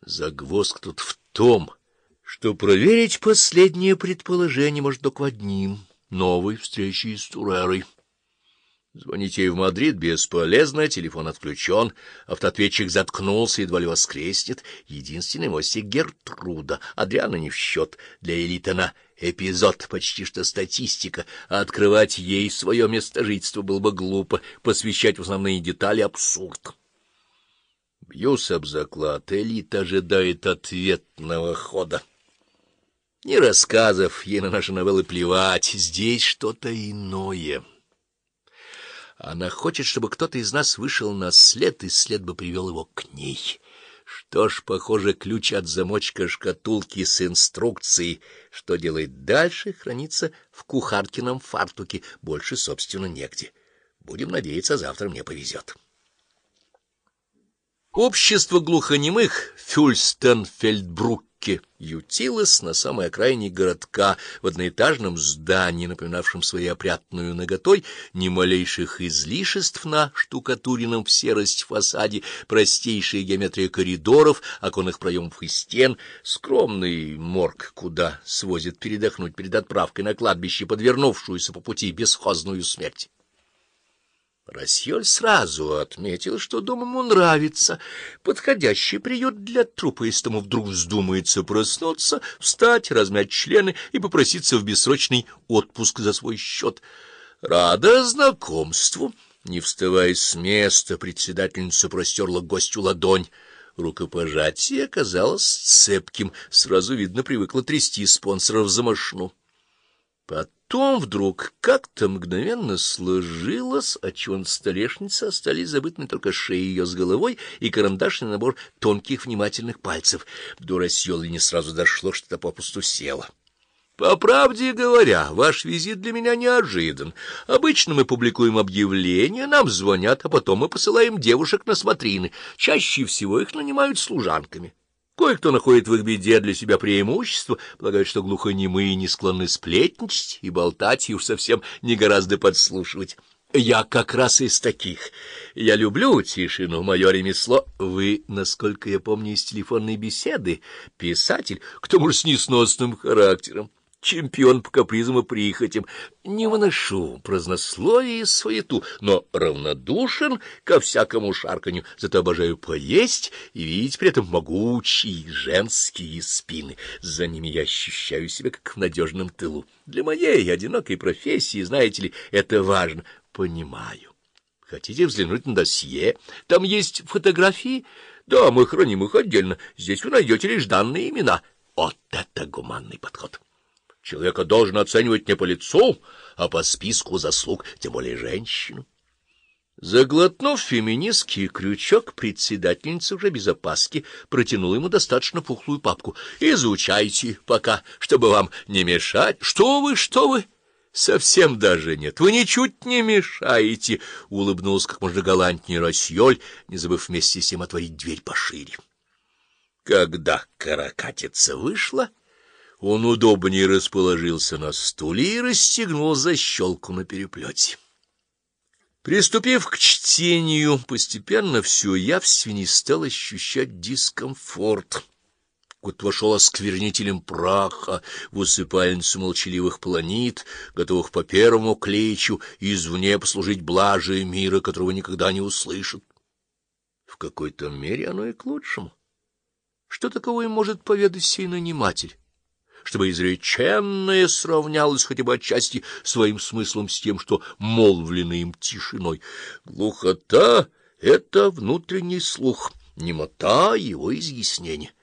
Загвоздка тут в том, что проверить последнее предположение может только одним — новой встречей с Турерой. Звонить ей в Мадрид бесполезно, телефон отключен, автоответчик заткнулся, едва ли воскреснет. Единственный мостик — Гертруда, Адриана не в счет. Для элиты она эпизод, почти что статистика, а открывать ей свое место жительства было бы глупо, посвящать в основные детали — абсурд. Бьюсь об заклад, элита ожидает ответного хода. Ни рассказов, ей на наши новеллы плевать, здесь что-то иное. Она хочет, чтобы кто-то из нас вышел на след, и след бы привел его к ней. Что ж, похоже, ключ от замочка шкатулки с инструкцией, что делать дальше, хранится в кухаркином фартуке, больше, собственно, негде. Будем надеяться, завтра мне повезет. Общество глухонемых Фюльстенфельдбрукке ютилось на самой окраине городка, в одноэтажном здании, напоминавшем своей опрятную наготой, ни малейших излишеств на штукатуренном в серость фасаде, простейшая геометрия коридоров, оконных проемов и стен, скромный морг, куда свозят передохнуть перед отправкой на кладбище подвернувшуюся по пути бесхозную смерть. Рассьёль сразу отметил, что дом ему нравится, подходящий приют для трупа, если тому вдруг вздумается проснуться, встать, размять члены и попроситься в бессрочный отпуск за свой счет. Рада знакомству. Не вставая с места, председательница простерла гостю ладонь. Рукопожатие оказалось цепким, сразу видно, привыкла трясти спонсоров за мошну. Потом вдруг как-то мгновенно сложилось, отчего на столешнице остались забытыми только шея ее с головой и карандашный набор тонких внимательных пальцев. До Рассьёла не сразу дошло, что-то попусту село. По правде говоря, ваш визит для меня неожидан. Обычно мы публикуем объявления, нам звонят, а потом мы посылаем девушек на смотрины. Чаще всего их нанимают служанками. Кое-кто находит в их беде для себя преимущество, полагает, что глухонемые не склонны сплетничать и болтать, и уж совсем не гораздо подслушивать. Я как раз из таких. Я люблю тишину, мое ремесло. Вы, насколько я помню из телефонной беседы, писатель, к тому же с несносным характером. Чемпион по капризам и прихотям. Не выношу празднословие и суету, но равнодушен ко всякому шарканью, зато обожаю поесть и видеть при этом могучие женские спины. За ними я ощущаю себя как в надежном тылу. Для моей одинокой профессии, знаете ли, это важно. Понимаю. Хотите взглянуть на досье? Там есть фотографии? Да, мы храним их отдельно. Здесь вы найдете лишь данные имена. Вот это гуманный подход! Человека должен оценивать не по лицу, а по списку заслуг, тем более женщину. Заглотнув феминистский крючок, председательница уже без опаски протянула ему достаточно пухлую папку. Изучайте пока, чтобы вам не мешать. Что вы? Совсем даже нет. Вы ничуть не мешаете, — улыбнулась как можно галантнее Рассьёль, не забыв вместе с тем отворить дверь пошире. Когда каракатица вышла, он удобнее расположился на стуле и расстегнул защелку на переплете. Приступив к чтению, постепенно все явственней стал ощущать дискомфорт. Кот вошел осквернителем праха в усыпальницу молчаливых планет, готовых по первому кличу извне послужить блаже мира, которого никогда не услышат. В какой-то мере оно и к лучшему. Что такого им может поведать сей наниматель, чтобы изреченное сравнялось хотя бы отчасти своим смыслом с тем, что молвлено им тишиной? Глухота — это внутренний слух, немота — его изъяснение.